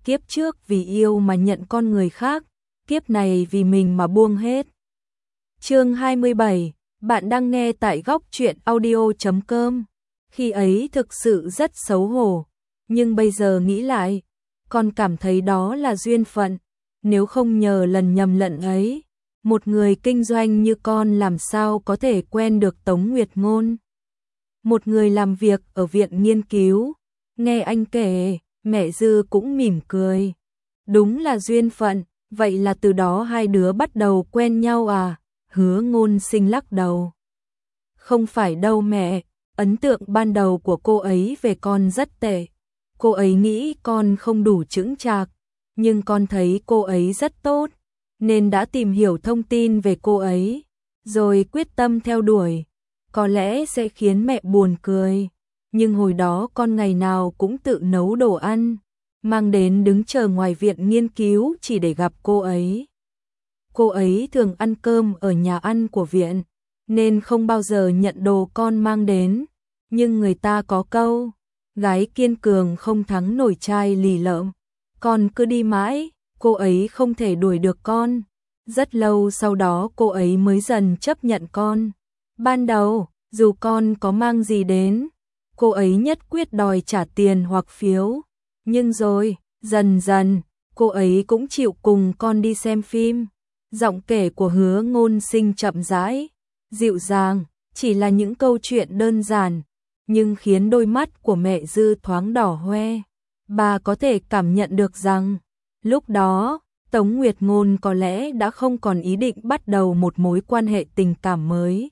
kiếp trước vì yêu mà nhận con người khác, kiếp này vì mình mà buông hết. Chương 27, bạn đang nghe tại góc truyện audio.com. Khi ấy thực sự rất xấu hổ, nhưng bây giờ nghĩ lại, con cảm thấy đó là duyên phận, nếu không nhờ lần nhầm lẫn ấy, một người kinh doanh như con làm sao có thể quen được Tống Nguyệt Ngôn. Một người làm việc ở viện nghiên cứu, nghe anh kể, mẹ Dư cũng mỉm cười. Đúng là duyên phận, vậy là từ đó hai đứa bắt đầu quen nhau à? Hứa Ngôn Sinh lắc đầu. Không phải đâu mẹ, ấn tượng ban đầu của cô ấy về con rất tệ. Cô ấy nghĩ con không đủ chững chạc, nhưng con thấy cô ấy rất tốt, nên đã tìm hiểu thông tin về cô ấy, rồi quyết tâm theo đuổi. Có lẽ sẽ khiến mẹ buồn cười, nhưng hồi đó con ngày nào cũng tự nấu đồ ăn, mang đến đứng chờ ngoài viện nghiên cứu chỉ để gặp cô ấy. Cô ấy thường ăn cơm ở nhà ăn của viện, nên không bao giờ nhận đồ con mang đến, nhưng người ta có câu, gái kiên cường không thắng nổi trai lì lợm. Con cứ đi mãi, cô ấy không thể đuổi được con. Rất lâu sau đó cô ấy mới dần chấp nhận con. Ban đầu, dù con có mang gì đến, cô ấy nhất quyết đòi trả tiền hoặc phiếu. Nhưng rồi, dần dần, cô ấy cũng chịu cùng con đi xem phim. Giọng kể của Hứa Ngôn Sinh chậm rãi, dịu dàng, chỉ là những câu chuyện đơn giản, nhưng khiến đôi mắt của mẹ Dư thoáng đỏ hoe. Bà có thể cảm nhận được rằng, lúc đó, Tống Nguyệt Ngôn có lẽ đã không còn ý định bắt đầu một mối quan hệ tình cảm mới.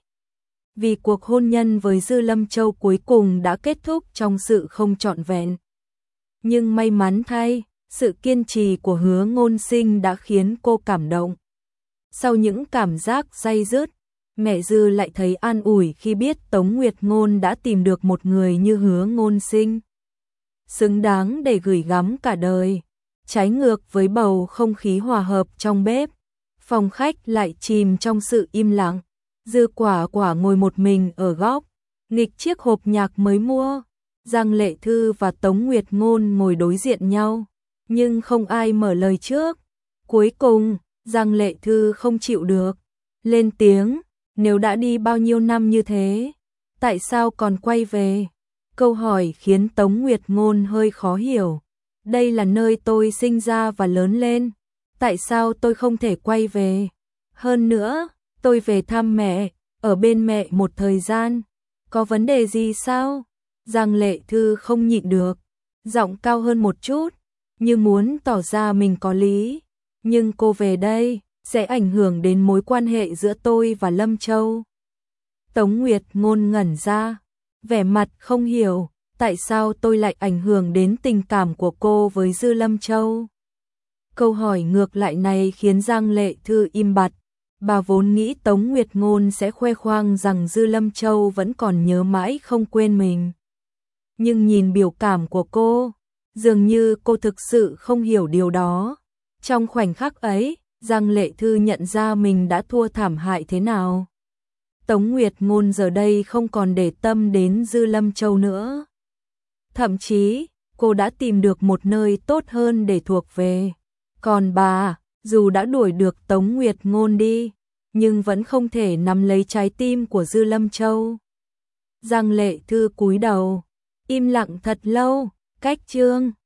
Vì cuộc hôn nhân với Dư Lâm Châu cuối cùng đã kết thúc trong sự không trọn vẹn. Nhưng may mắn thay, sự kiên trì của Hứa Ngôn Sinh đã khiến cô cảm động. Sau những cảm giác day dứt, mẹ Dư lại thấy an ủi khi biết Tống Nguyệt Ngôn đã tìm được một người như Hứa Ngôn Sinh, xứng đáng để gửi gắm cả đời. Trái ngược với bầu không khí hòa hợp trong bếp, phòng khách lại chìm trong sự im lặng. Dư Quả Quả ngồi một mình ở góc, nghịch chiếc hộp nhạc mới mua. Giang Lệ Thư và Tống Nguyệt Ngôn ngồi đối diện nhau, nhưng không ai mở lời trước. Cuối cùng, Giang Lệ Thư không chịu được, lên tiếng, nếu đã đi bao nhiêu năm như thế, tại sao còn quay về? Câu hỏi khiến Tống Nguyệt Ngôn hơi khó hiểu. Đây là nơi tôi sinh ra và lớn lên, tại sao tôi không thể quay về? Hơn nữa, tôi về thăm mẹ, ở bên mẹ một thời gian, có vấn đề gì sao? Giang Lệ Thư không nhịn được, giọng cao hơn một chút, như muốn tỏ ra mình có lý. Nhưng cô về đây, sẽ ảnh hưởng đến mối quan hệ giữa tôi và Lâm Châu. Tống Nguyệt Ngôn ngẩn ra, vẻ mặt không hiểu, tại sao tôi lại ảnh hưởng đến tình cảm của cô với Dư Lâm Châu? Câu hỏi ngược lại này khiến Giang Lệ Thư im bặt. Bà vốn nghĩ Tống Nguyệt Ngôn sẽ khoe khoang rằng Dư Lâm Châu vẫn còn nhớ mãi không quên mình. Nhưng nhìn biểu cảm của cô, dường như cô thực sự không hiểu điều đó. Trong khoảnh khắc ấy, Giang Lệ Thư nhận ra mình đã thua thảm hại thế nào. Tống Nguyệt Ngôn giờ đây không còn để tâm đến Dư Lâm Châu nữa. Thậm chí, cô đã tìm được một nơi tốt hơn để thuộc về. Còn bà, dù đã đuổi được Tống Nguyệt Ngôn đi, nhưng vẫn không thể nắm lấy trái tim của Dư Lâm Châu. Giang Lệ Thư cúi đầu, im lặng thật lâu, cách chương